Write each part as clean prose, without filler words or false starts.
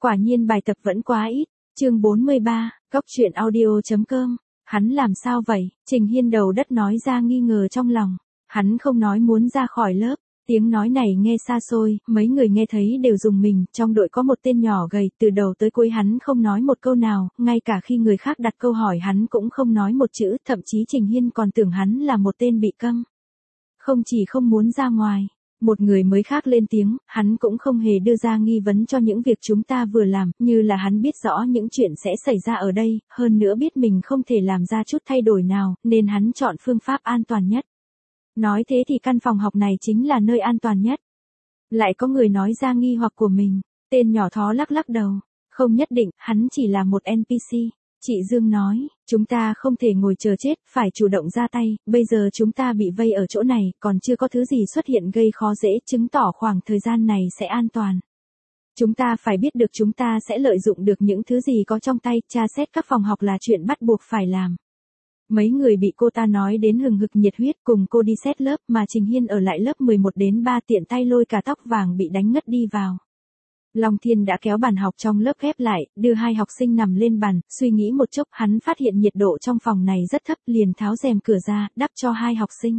Quả nhiên bài tập vẫn quá ít. Chương 43, Góc truyện audio.com. Hắn làm sao vậy? Trình Hiên đầu đất nói ra nghi ngờ trong lòng. Hắn không nói muốn ra khỏi lớp. Tiếng nói này nghe xa xôi, mấy người nghe thấy đều rùng mình, trong đội có một tên nhỏ gầy, từ đầu tới cuối hắn không nói một câu nào, ngay cả khi người khác đặt câu hỏi hắn cũng không nói một chữ, thậm chí Trình Hiên còn tưởng hắn là một tên bị câm. Không chỉ không muốn ra ngoài, một người mới khác lên tiếng, hắn cũng không hề đưa ra nghi vấn cho những việc chúng ta vừa làm, như là hắn biết rõ những chuyện sẽ xảy ra ở đây, hơn nữa biết mình không thể làm ra chút thay đổi nào, nên hắn chọn phương pháp an toàn nhất. Nói thế thì căn phòng học này chính là nơi an toàn nhất. Lại có người nói ra nghi hoặc của mình, tên nhỏ thó lắc lắc đầu, không nhất định, hắn chỉ là một NPC. Chị Dương nói, chúng ta không thể ngồi chờ chết, phải chủ động ra tay, bây giờ chúng ta bị vây ở chỗ này, còn chưa có thứ gì xuất hiện gây khó dễ, chứng tỏ khoảng thời gian này sẽ an toàn. Chúng ta phải biết được chúng ta sẽ lợi dụng được những thứ gì có trong tay, tra xét các phòng học là chuyện bắt buộc phải làm. Mấy người bị cô ta nói đến hừng hực nhiệt huyết cùng cô đi xét lớp mà Trình Hiên ở lại lớp 11 đến 3 tiện tay lôi cả tóc vàng bị đánh ngất đi vào. Long Thiên đã kéo bàn học trong lớp khép lại, đưa hai học sinh nằm lên bàn, suy nghĩ một chốc hắn phát hiện nhiệt độ trong phòng này rất thấp liền tháo rèm cửa ra, đắp cho hai học sinh.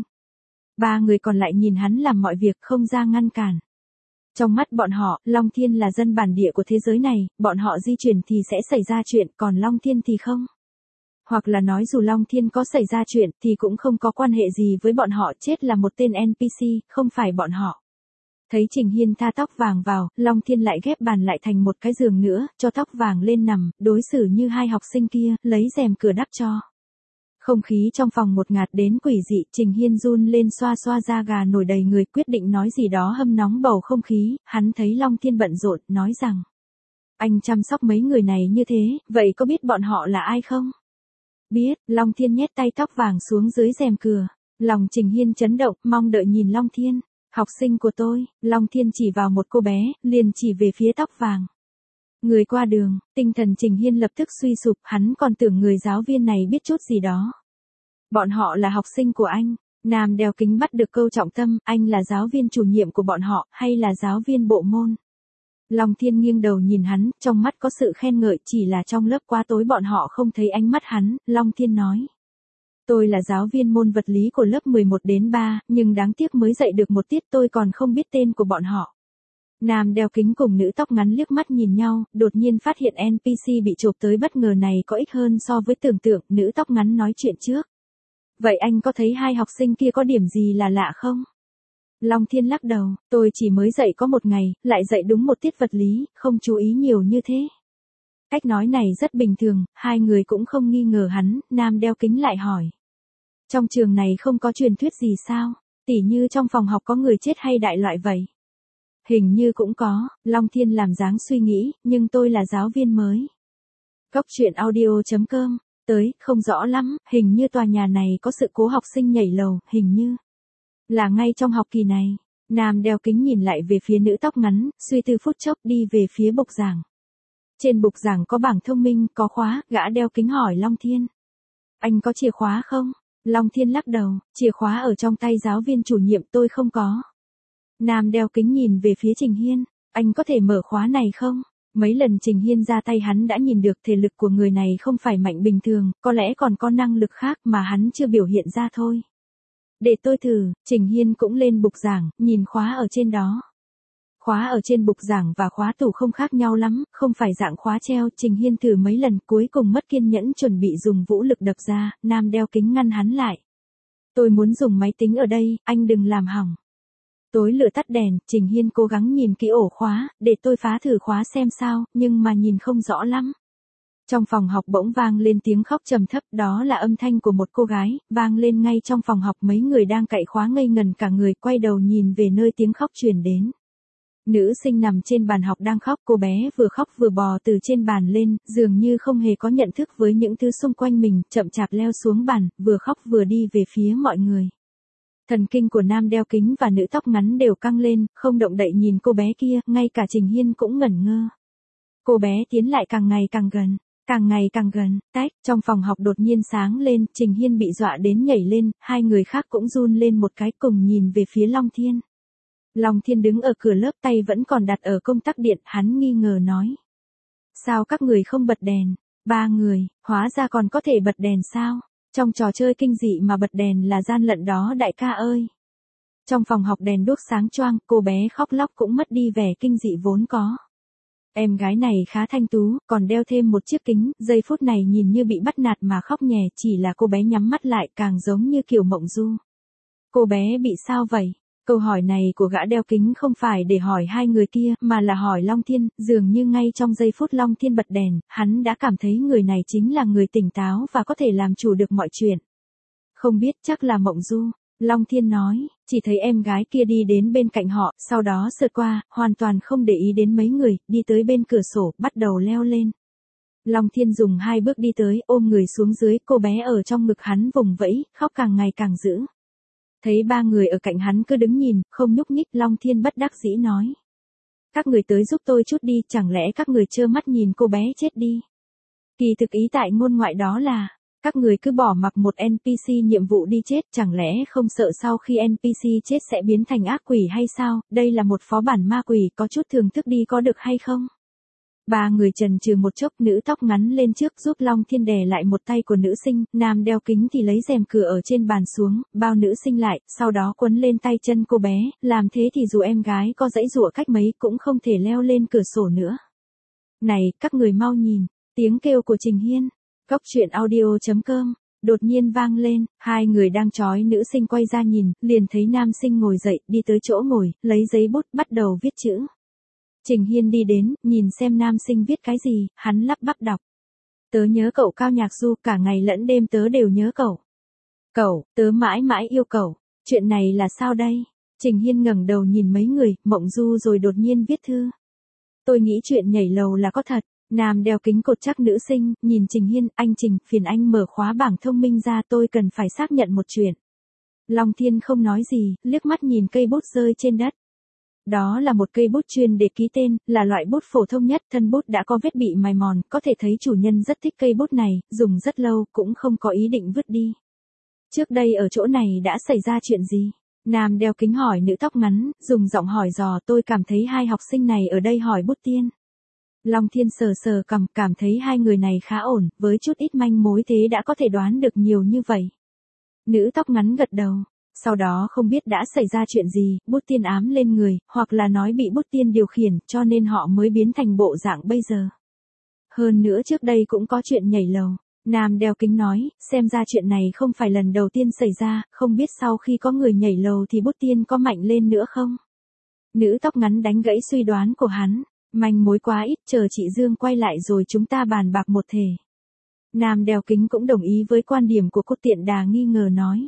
Ba người còn lại nhìn hắn làm mọi việc không ra ngăn cản. Trong mắt bọn họ, Long Thiên là dân bản địa của thế giới này, bọn họ di chuyển thì sẽ xảy ra chuyện, còn Long Thiên thì không. Hoặc là nói dù Long Thiên có xảy ra chuyện thì cũng không có quan hệ gì với bọn họ, chết là một tên NPC, không phải bọn họ. Thấy Trình Hiên tha tóc vàng vào, Long Thiên lại ghép bàn lại thành một cái giường nữa, cho tóc vàng lên nằm, đối xử như hai học sinh kia, lấy rèm cửa đắp cho. Không khí trong phòng một ngạt đến quỷ dị, Trình Hiên run lên xoa xoa da gà nổi đầy người, quyết định nói gì đó hâm nóng bầu không khí, hắn thấy Long Thiên bận rộn, nói rằng: Anh chăm sóc mấy người này như thế, vậy có biết bọn họ là ai không? Biết, Long Thiên nhét tay tóc vàng xuống dưới rèm cửa. Lòng Trình Hiên chấn động, mong đợi nhìn Long Thiên. Học sinh của tôi, Long Thiên chỉ vào một cô bé, liền chỉ về phía tóc vàng. Người qua đường, tinh thần Trình Hiên lập tức suy sụp, hắn còn tưởng người giáo viên này biết chút gì đó. Bọn họ là học sinh của anh. Nam đeo kính bắt được câu trọng tâm, anh là giáo viên chủ nhiệm của bọn họ, hay là giáo viên bộ môn? Long Thiên nghiêng đầu nhìn hắn, trong mắt có sự khen ngợi, chỉ là trong lớp quá tối bọn họ không thấy ánh mắt hắn, Long Thiên nói. Tôi là giáo viên môn vật lý của lớp 11 đến 3, nhưng đáng tiếc mới dạy được một tiết tôi còn không biết tên của bọn họ. Nam đeo kính cùng nữ tóc ngắn liếc mắt nhìn nhau, đột nhiên phát hiện NPC bị chộp tới bất ngờ này có ích hơn so với tưởng tượng, nữ tóc ngắn nói chuyện trước. Vậy anh có thấy hai học sinh kia có điểm gì là lạ không? Long Thiên lắc đầu, tôi chỉ mới dạy có một ngày, lại dạy đúng một tiết vật lý, không chú ý nhiều như thế. Cách nói này rất bình thường, hai người cũng không nghi ngờ hắn, Nam đeo kính lại hỏi. Trong trường này không có truyền thuyết gì sao? Tỉ như trong phòng học có người chết hay đại loại vậy? Hình như cũng có, Long Thiên làm dáng suy nghĩ, nhưng tôi là giáo viên mới. Góc truyện audio.com, tới, không rõ lắm, hình như tòa nhà này có sự cố học sinh nhảy lầu, hình như là ngay trong học kỳ này. Nam đeo kính nhìn lại về phía nữ tóc ngắn, suy tư phút chốc đi về phía bục giảng. Trên bục giảng có bảng thông minh, có khóa, gã đeo kính hỏi Long Thiên. Anh có chìa khóa không? Long Thiên lắc đầu, chìa khóa ở trong tay giáo viên chủ nhiệm tôi không có. Nam đeo kính nhìn về phía Trình Hiên, anh có thể mở khóa này không? Mấy lần Trình Hiên ra tay hắn đã nhìn được thể lực của người này không phải mạnh bình thường, có lẽ còn có năng lực khác mà hắn chưa biểu hiện ra thôi. Để tôi thử, Trình Hiên cũng lên bục giảng, nhìn khóa ở trên đó. Khóa ở trên bục giảng và khóa tủ không khác nhau lắm, không phải dạng khóa treo, Trình Hiên thử mấy lần cuối cùng mất kiên nhẫn chuẩn bị dùng vũ lực đập ra, Nam đeo kính ngăn hắn lại. Tôi muốn dùng máy tính ở đây, anh đừng làm hỏng. Tối lửa tắt đèn, Trình Hiên cố gắng nhìn kỹ ổ khóa, để tôi phá thử khóa xem sao, nhưng mà nhìn không rõ lắm. Trong phòng học bỗng vang lên tiếng khóc trầm thấp, đó là âm thanh của một cô gái, vang lên ngay trong phòng học, mấy người đang cạy khóa ngây ngần cả người, quay đầu nhìn về nơi tiếng khóc truyền đến. Nữ sinh nằm trên bàn học đang khóc, cô bé vừa khóc vừa bò từ trên bàn lên, dường như không hề có nhận thức với những thứ xung quanh mình, chậm chạp leo xuống bàn, vừa khóc vừa đi về phía mọi người. Thần kinh của nam đeo kính và nữ tóc ngắn đều căng lên, không động đậy nhìn cô bé kia, ngay cả Trình Hiên cũng ngẩn ngơ. Cô bé tiến lại càng ngày càng gần, tách, trong phòng học đột nhiên sáng lên, Trình Hiên bị dọa đến nhảy lên, hai người khác cũng run lên một cái cùng nhìn về phía Long Thiên. Long Thiên đứng ở cửa lớp tay vẫn còn đặt ở công tắc điện, hắn nghi ngờ nói. Sao các người không bật đèn? Ba người, hóa ra còn có thể bật đèn sao? Trong trò chơi kinh dị mà bật đèn là gian lận đó đại ca ơi. Trong phòng học đèn đuốc sáng choang, cô bé khóc lóc cũng mất đi vẻ kinh dị vốn có. Em gái này khá thanh tú, còn đeo thêm một chiếc kính, giây phút này nhìn như bị bắt nạt mà khóc nhè, chỉ là cô bé nhắm mắt lại càng giống như kiểu mộng du. Cô bé bị sao vậy? Câu hỏi này của gã đeo kính không phải để hỏi hai người kia, mà là hỏi Long Thiên, dường như ngay trong giây phút Long Thiên bật đèn, hắn đã cảm thấy người này chính là người tỉnh táo và có thể làm chủ được mọi chuyện. Không biết, chắc là mộng du. Long Thiên nói, chỉ thấy em gái kia đi đến bên cạnh họ, sau đó sượt qua, hoàn toàn không để ý đến mấy người, đi tới bên cửa sổ, bắt đầu leo lên. Long Thiên dùng 2 bước đi tới, ôm người xuống dưới, cô bé ở trong ngực hắn vùng vẫy, khóc càng ngày càng dữ. Thấy 3 người ở cạnh hắn cứ đứng nhìn, không nhúc nhích, Long Thiên bất đắc dĩ nói. Các người tới giúp tôi chút đi, chẳng lẽ các người trơ mắt nhìn cô bé chết đi. Kỳ thực ý tại ngôn ngoại đó là, các người cứ bỏ mặc một NPC nhiệm vụ đi chết, chẳng lẽ không sợ sau khi NPC chết sẽ biến thành ác quỷ hay sao, đây là một phó bản ma quỷ, có chút thưởng thức đi có được hay không? 3 người chần chừ một chốc, nữ tóc ngắn lên trước giúp Long Thiên đè lại một tay của nữ sinh, nam đeo kính thì lấy rèm cửa ở trên bàn xuống, bao nữ sinh lại, sau đó quấn lên tay chân cô bé, làm thế thì dù em gái có giãy giụa cách mấy cũng không thể leo lên cửa sổ nữa. Này, các người mau nhìn, tiếng kêu của Trình Hiên. Cốc truyện audio.com, đột nhiên vang lên, 2 người đang trói nữ sinh quay ra nhìn, liền thấy nam sinh ngồi dậy, đi tới chỗ ngồi, lấy giấy bút, bắt đầu viết chữ. Trình Hiên đi đến, nhìn xem nam sinh viết cái gì, hắn lắp bắp đọc. Tớ nhớ cậu Cao Nhạc Du, cả ngày lẫn đêm tớ đều nhớ cậu. Cậu, tớ mãi mãi yêu cậu, chuyện này là sao đây? Trình Hiên ngẩng đầu nhìn mấy người, mộng du rồi đột nhiên viết thư. Tôi nghĩ chuyện nhảy lầu là có thật. Nam đeo kính cột chắc nữ sinh, nhìn Trình Hiên, anh Trình, phiền anh mở khóa bảng thông minh ra, tôi cần phải xác nhận một chuyện. Long Thiên không nói gì, liếc mắt nhìn cây bút rơi trên đất. Đó là một cây bút chuyên để ký tên, là loại bút phổ thông nhất, thân bút đã có vết bị mài mòn, có thể thấy chủ nhân rất thích cây bút này, dùng rất lâu, cũng không có ý định vứt đi. Trước đây ở chỗ này đã xảy ra chuyện gì? Nam đeo kính hỏi nữ tóc ngắn, dùng giọng hỏi dò, tôi cảm thấy 2 học sinh này ở đây hỏi bút tiên. Long Thiên sờ sờ cằm, cảm thấy 2 người này khá ổn, với chút ít manh mối thế đã có thể đoán được nhiều như vậy. Nữ tóc ngắn gật đầu, sau đó không biết đã xảy ra chuyện gì, bút tiên ám lên người, hoặc là nói bị bút tiên điều khiển, cho nên họ mới biến thành bộ dạng bây giờ. Hơn nữa trước đây cũng có chuyện nhảy lầu. Nam đeo kính nói, xem ra chuyện này không phải lần đầu tiên xảy ra, không biết sau khi có người nhảy lầu thì bút tiên có mạnh lên nữa không? Nữ tóc ngắn đánh gãy suy đoán của hắn. Manh mối quá ít, chờ chị Dương quay lại rồi chúng ta bàn bạc một thể. Nam đeo kính cũng đồng ý với quan điểm của cô, tiện đà nghi ngờ nói.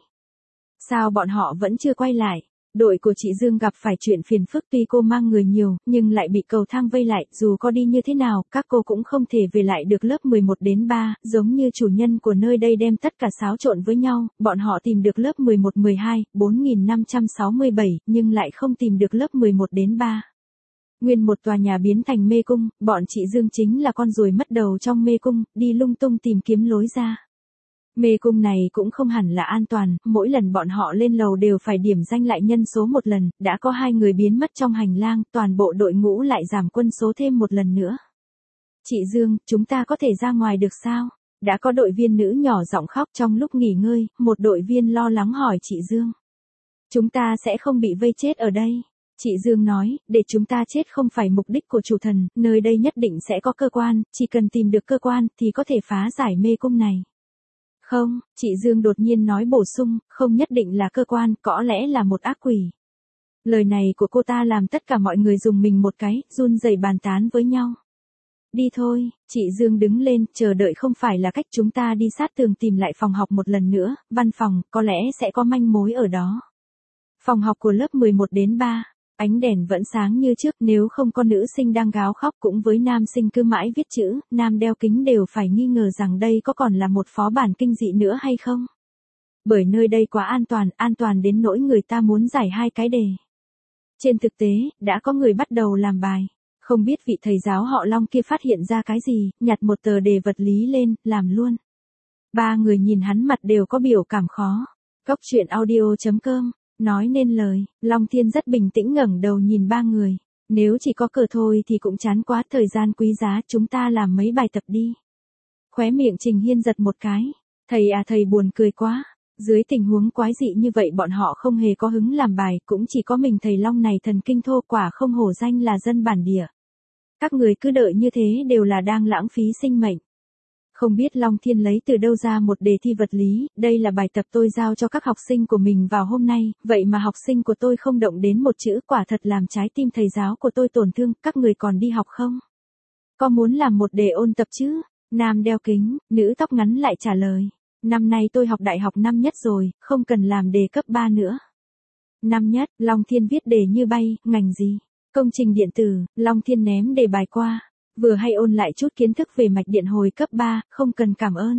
Sao bọn họ vẫn chưa quay lại? Đội của chị Dương gặp phải chuyện phiền phức, tuy cô mang người nhiều, nhưng lại bị cầu thang vây lại, dù có đi như thế nào, các cô cũng không thể về lại được lớp 11 đến 3, giống như chủ nhân của nơi đây đem tất cả xáo trộn với nhau, bọn họ tìm được lớp 11-12, 4567, nhưng lại không tìm được lớp 11 đến 3. Nguyên một tòa nhà biến thành mê cung, bọn chị Dương chính là con ruồi mất đầu trong mê cung, đi lung tung tìm kiếm lối ra. Mê cung này cũng không hẳn là an toàn, mỗi lần bọn họ lên lầu đều phải điểm danh lại nhân số một lần, đã có 2 người biến mất trong hành lang, toàn bộ đội ngũ lại giảm quân số thêm một lần nữa. Chị Dương, chúng ta có thể ra ngoài được sao? Đã có đội viên nữ nhỏ giọng khóc trong lúc nghỉ ngơi, một đội viên lo lắng hỏi chị Dương. Chúng ta sẽ không bị vây chết ở đây. Chị Dương nói, để chúng ta chết không phải mục đích của chủ thần, nơi đây nhất định sẽ có cơ quan, chỉ cần tìm được cơ quan thì có thể phá giải mê cung này. Không, chị Dương đột nhiên nói bổ sung, không nhất định là cơ quan, có lẽ là một ác quỷ. Lời này của cô ta làm tất cả mọi người dùng mình một cái, run rẩy bàn tán với nhau. Đi thôi, chị Dương đứng lên, chờ đợi không phải là cách, chúng ta đi sát tường tìm lại phòng học một lần nữa, văn phòng, có lẽ sẽ có manh mối ở đó. Phòng học của lớp 11 đến 3. Ánh đèn vẫn sáng như trước, nếu không có nữ sinh đang gào khóc cũng với nam sinh cứ mãi viết chữ, nam đeo kính đều phải nghi ngờ rằng đây có còn là một phó bản kinh dị nữa hay không. Bởi nơi đây quá an toàn đến nỗi người ta muốn giải 2 cái đề. Trên thực tế, đã có người bắt đầu làm bài. Không biết vị thầy giáo họ Long kia phát hiện ra cái gì, nhặt một tờ đề vật lý lên, làm luôn. 3 người nhìn hắn mặt đều có biểu cảm khó. Cốc truyện audio.com nói nên lời, Long Thiên rất bình tĩnh ngẩng đầu nhìn 3 người. Nếu chỉ có cờ thôi thì cũng chán quá, thời gian quý giá, chúng ta làm mấy bài tập đi. Khóe miệng Trình Hiên giật một cái. Thầy à, thầy buồn cười quá. Dưới tình huống quái dị như vậy bọn họ không hề có hứng làm bài, cũng chỉ có mình thầy Long này thần kinh thô, quả không hổ danh là dân bản địa. Các người cứ đợi như thế đều là đang lãng phí sinh mệnh. Không biết Long Thiên lấy từ đâu ra một đề thi vật lý, đây là bài tập tôi giao cho các học sinh của mình vào hôm nay, vậy mà học sinh của tôi không động đến một chữ, quả thật làm trái tim thầy giáo của tôi tổn thương, các người còn đi học không? Có muốn làm một đề ôn tập chứ? Nam đeo kính, nữ tóc ngắn lại trả lời. Năm nay tôi học đại học năm nhất rồi, không cần làm đề cấp 3 nữa. Năm nhất, Long Thiên viết đề như bay, ngành gì? Công trình điện tử. Long Thiên ném đề bài qua. Vừa hay ôn lại chút kiến thức về mạch điện hồi cấp 3, không cần cảm ơn.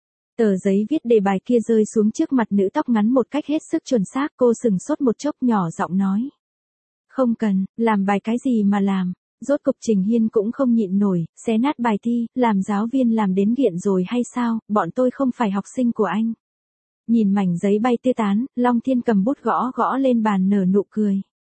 Tờ giấy viết đề bài kia rơi xuống trước mặt nữ tóc ngắn một cách hết sức chuẩn xác, cô sừng sốt một chốc nhỏ giọng nói. Không cần, làm bài cái gì mà làm? Rốt cục Trình Hiên cũng không nhịn nổi, xé nát bài thi, làm giáo viên làm đến nghiện rồi hay sao, bọn tôi không phải học sinh của anh. Nhìn mảnh giấy bay tứ tán, Long Thiên cầm bút gõ gõ lên bàn nở nụ cười.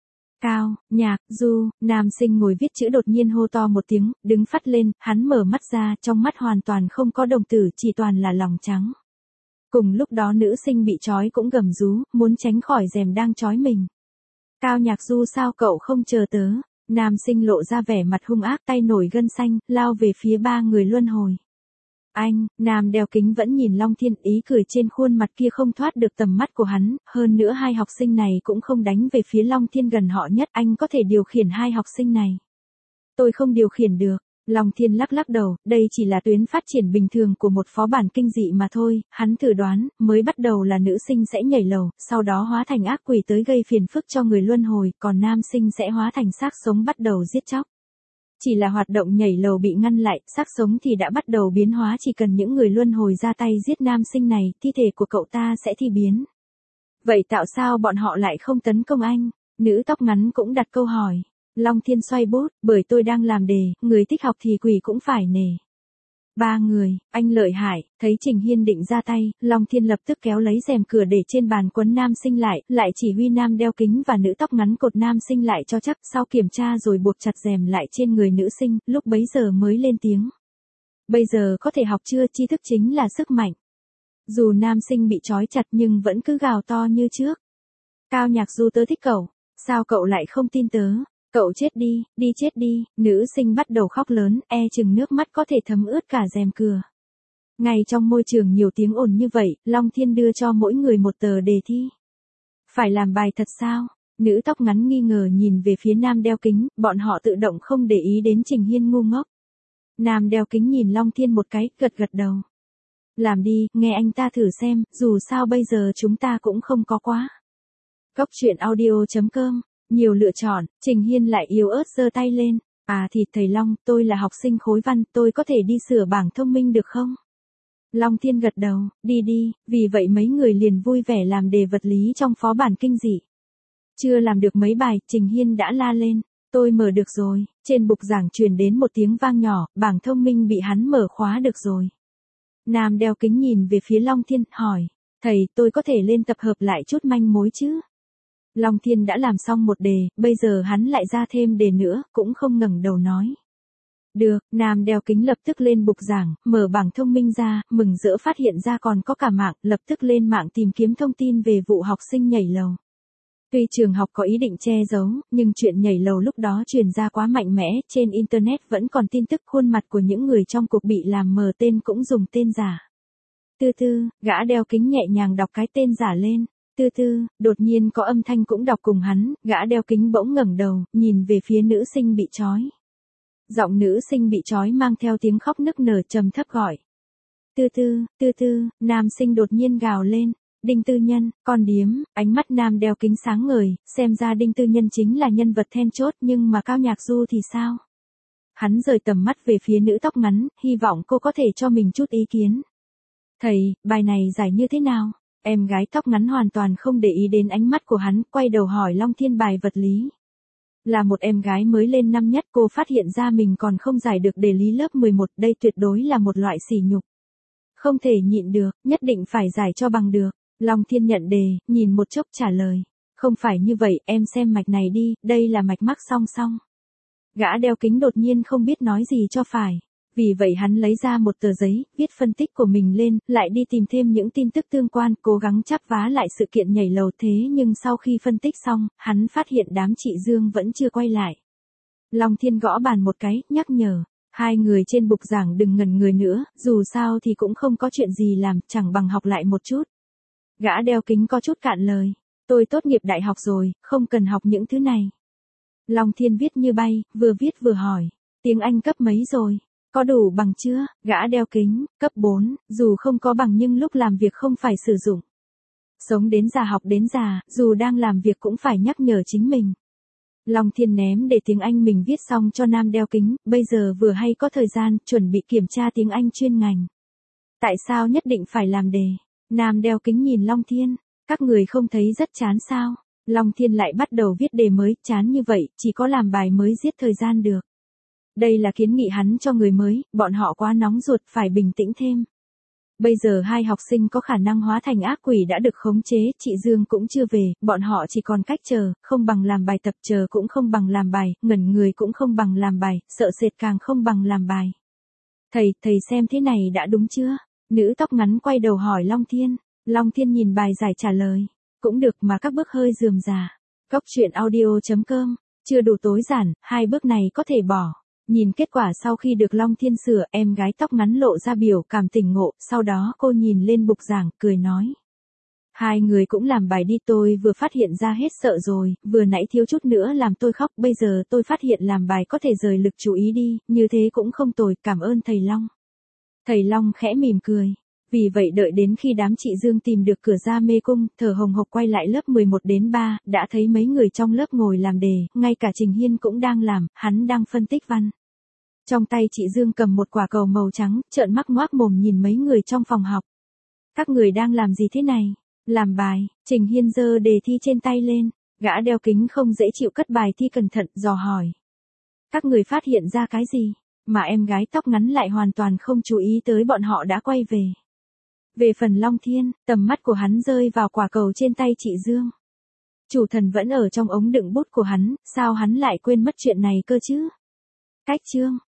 Cao, Nhạc, Du, nam sinh ngồi viết chữ đột nhiên hô to một tiếng, đứng phắt lên, hắn mở mắt ra, trong mắt hoàn toàn không có đồng tử, chỉ toàn là lòng trắng. Cùng lúc đó nữ sinh bị trói cũng gầm rú, muốn tránh khỏi rèm đang trói mình. Cao Nhạc Du, sao cậu không chờ tớ? Nam sinh lộ ra vẻ mặt hung ác, tay nổi gân xanh, lao về phía ba người luân hồi. Anh, Nam đeo kính vẫn nhìn Long Thiên, ý cười trên khuôn mặt kia không thoát được tầm mắt của hắn, hơn nữa hai học sinh này cũng không đánh về phía Long Thiên gần họ nhất, anh có thể điều khiển hai học sinh này. Tôi không điều khiển được. Long Thiên lắc lắc đầu, đây chỉ là tuyến phát triển bình thường của một phó bản kinh dị mà thôi, hắn thử đoán, mới bắt đầu là nữ sinh sẽ nhảy lầu, sau đó hóa thành ác quỷ tới gây phiền phức cho người luân hồi, còn nam sinh sẽ hóa thành xác sống bắt đầu giết chóc. Chỉ là hoạt động nhảy lầu bị ngăn lại, xác sống thì đã bắt đầu biến hóa, chỉ cần những người luân hồi ra tay giết nam sinh này, thi thể của cậu ta sẽ thi biến. Vậy tại sao bọn họ lại không tấn công anh? Nữ tóc ngắn cũng đặt câu hỏi. Long Thiên xoay bút, bởi tôi đang làm đề, người thích học thì quỷ cũng phải nể. Ba người, anh lợi hại, thấy Trình Hiên định ra tay, Long Thiên lập tức kéo lấy rèm cửa để trên bàn quấn nam sinh lại chỉ huy nam đeo kính và nữ tóc ngắn cột nam sinh lại cho chắc, sau kiểm tra rồi buộc chặt rèm lại trên người nữ sinh, lúc bấy giờ mới lên tiếng. Bây giờ có thể học chưa, tri thức chính là sức mạnh. Dù nam sinh bị trói chặt nhưng vẫn cứ gào to như trước. Cao Nhạc Du, tớ thích cậu, sao cậu lại không tin tớ? Cậu chết đi, đi chết đi, nữ sinh bắt đầu khóc lớn, chừng nước mắt có thể thấm ướt cả rèm cửa. Ngay trong môi trường nhiều tiếng ồn như vậy, Long Thiên đưa cho mỗi người một tờ đề thi. Phải làm bài thật sao? Nữ tóc ngắn nghi ngờ nhìn về phía nam đeo kính, bọn họ tự động không để ý đến Trình Hiên ngu ngốc. Nam đeo kính nhìn Long Thiên một cái, gật gật đầu. Làm đi, nghe anh ta thử xem, dù sao bây giờ chúng ta cũng không có quá. Góc truyện audio.com. Nhiều lựa chọn, Trình Hiên lại yếu ớt giơ tay lên. À thì thầy Long, tôi là học sinh khối văn, tôi có thể đi sửa bảng thông minh được không? Long Thiên gật đầu, đi đi, vì vậy mấy người liền vui vẻ làm đề vật lý trong phó bản kinh dị. Chưa làm được mấy bài, Trình Hiên đã la lên. Tôi mở được rồi, trên bục giảng truyền đến một tiếng vang nhỏ, bảng thông minh bị hắn mở khóa được rồi. Nam đeo kính nhìn về phía Long Thiên, hỏi, thầy, tôi có thể lên tập hợp lại chút manh mối chứ? Long Thiên đã làm xong một đề, bây giờ hắn lại ra thêm đề nữa, cũng không ngẩng đầu nói. Được, Nam đeo kính lập tức lên bục giảng, mở bảng thông minh ra, mừng rỡ phát hiện ra còn có cả mạng, lập tức lên mạng tìm kiếm thông tin về vụ học sinh nhảy lầu. Tuy trường học có ý định che giấu, nhưng chuyện nhảy lầu lúc đó truyền ra quá mạnh mẽ, trên Internet vẫn còn tin tức khuôn mặt của những người trong cuộc bị làm mờ tên cũng dùng tên giả. Tư tư, gã đeo kính nhẹ nhàng đọc cái tên giả lên. Tư tư, đột nhiên có âm thanh cũng đọc cùng hắn, gã đeo kính bỗng ngẩng đầu, nhìn về phía nữ sinh bị trói. Giọng nữ sinh bị trói mang theo tiếng khóc nức nở trầm thấp gọi. Tư tư, nam sinh đột nhiên gào lên. Đinh Tư Nhân, con điếm, ánh mắt nam đeo kính sáng ngời, xem ra Đinh Tư Nhân chính là nhân vật then chốt, nhưng mà Cao Nhạc Du thì sao? Hắn rời tầm mắt về phía nữ tóc ngắn, hy vọng cô có thể cho mình chút ý kiến. Thầy, bài này giải như thế nào? Em gái tóc ngắn hoàn toàn không để ý đến ánh mắt của hắn, quay đầu hỏi Long Thiên bài vật lý. Là một em gái mới lên năm nhất, cô phát hiện ra mình còn không giải được đề lý lớp 11, đây tuyệt đối là một loại sỉ nhục. Không thể nhịn được, nhất định phải giải cho bằng được. Long Thiên nhận đề, nhìn một chốc trả lời. Không phải như vậy, em xem mạch này đi, đây là mạch mắc song song. Gã đeo kính đột nhiên không biết nói gì cho phải. Vì vậy hắn lấy ra một tờ giấy, viết phân tích của mình lên, lại đi tìm thêm những tin tức tương quan, cố gắng chắp vá lại sự kiện nhảy lầu thế nhưng sau khi phân tích xong, hắn phát hiện đám chị Dương vẫn chưa quay lại. Long Thiên gõ bàn một cái, nhắc nhở. Hai người trên bục giảng đừng ngẩn người nữa, dù sao thì cũng không có chuyện gì làm, chẳng bằng học lại một chút. Gã đeo kính có chút cạn lời. Tôi tốt nghiệp đại học rồi, không cần học những thứ này. Long Thiên viết như bay, vừa viết vừa hỏi. Tiếng Anh cấp mấy rồi? Có đủ bằng chưa? Gã đeo kính, cấp 4, dù không có bằng nhưng lúc làm việc không phải sử dụng. Sống đến già học đến già, dù đang làm việc cũng phải nhắc nhở chính mình. Long Thiên ném để tiếng Anh mình viết xong cho nam đeo kính, bây giờ vừa hay có thời gian, chuẩn bị kiểm tra tiếng Anh chuyên ngành. Tại sao nhất định phải làm đề? Nam đeo kính nhìn Long Thiên, các người không thấy rất chán sao? Long Thiên lại bắt đầu viết đề mới, chán như vậy, chỉ có làm bài mới giết thời gian được. Đây là kiến nghị hắn cho người mới, bọn họ quá nóng ruột, phải bình tĩnh thêm. Bây giờ hai học sinh có khả năng hóa thành ác quỷ đã được khống chế, chị Dương cũng chưa về, bọn họ chỉ còn cách chờ, không bằng làm bài tập, chờ cũng không bằng làm bài, ngẩn người cũng không bằng làm bài, sợ sệt càng không bằng làm bài. Thầy xem thế này đã đúng chưa? Nữ tóc ngắn quay đầu hỏi Long Thiên. Long Thiên nhìn bài giải trả lời. Cũng được mà các bước hơi rườm rà. Góc truyện audio.com. Chưa đủ tối giản, hai bước này có thể bỏ. Nhìn kết quả sau khi được Long Thiên sửa, em gái tóc ngắn lộ ra biểu cảm tỉnh ngộ, sau đó cô nhìn lên bục giảng, cười nói. Hai người cũng làm bài đi, tôi vừa phát hiện ra hết sợ rồi, vừa nãy thiếu chút nữa làm tôi khóc, bây giờ tôi phát hiện làm bài có thể rời lực chú ý đi, như thế cũng không tồi, cảm ơn thầy Long. Thầy Long khẽ mỉm cười. Vì vậy đợi đến khi đám chị Dương tìm được cửa ra mê cung, thở hồng hộc quay lại lớp 11 đến 3, đã thấy mấy người trong lớp ngồi làm đề, ngay cả Trình Hiên cũng đang làm, hắn đang phân tích văn. Trong tay chị Dương cầm một quả cầu màu trắng, trợn mắt ngoác mồm nhìn mấy người trong phòng học. Các người đang làm gì thế này? Làm bài. Trình Hiên giơ đề thi trên tay lên, gã đeo kính không dễ chịu cất bài thi cẩn thận, dò hỏi. Các người phát hiện ra cái gì? Mà em gái tóc ngắn lại hoàn toàn không chú ý tới bọn họ đã quay về. Về phần Long Thiên, tầm mắt của hắn rơi vào quả cầu trên tay chị Dương. Chủ thần vẫn ở trong ống đựng bút của hắn, sao hắn lại quên mất chuyện này cơ chứ? Cách chương.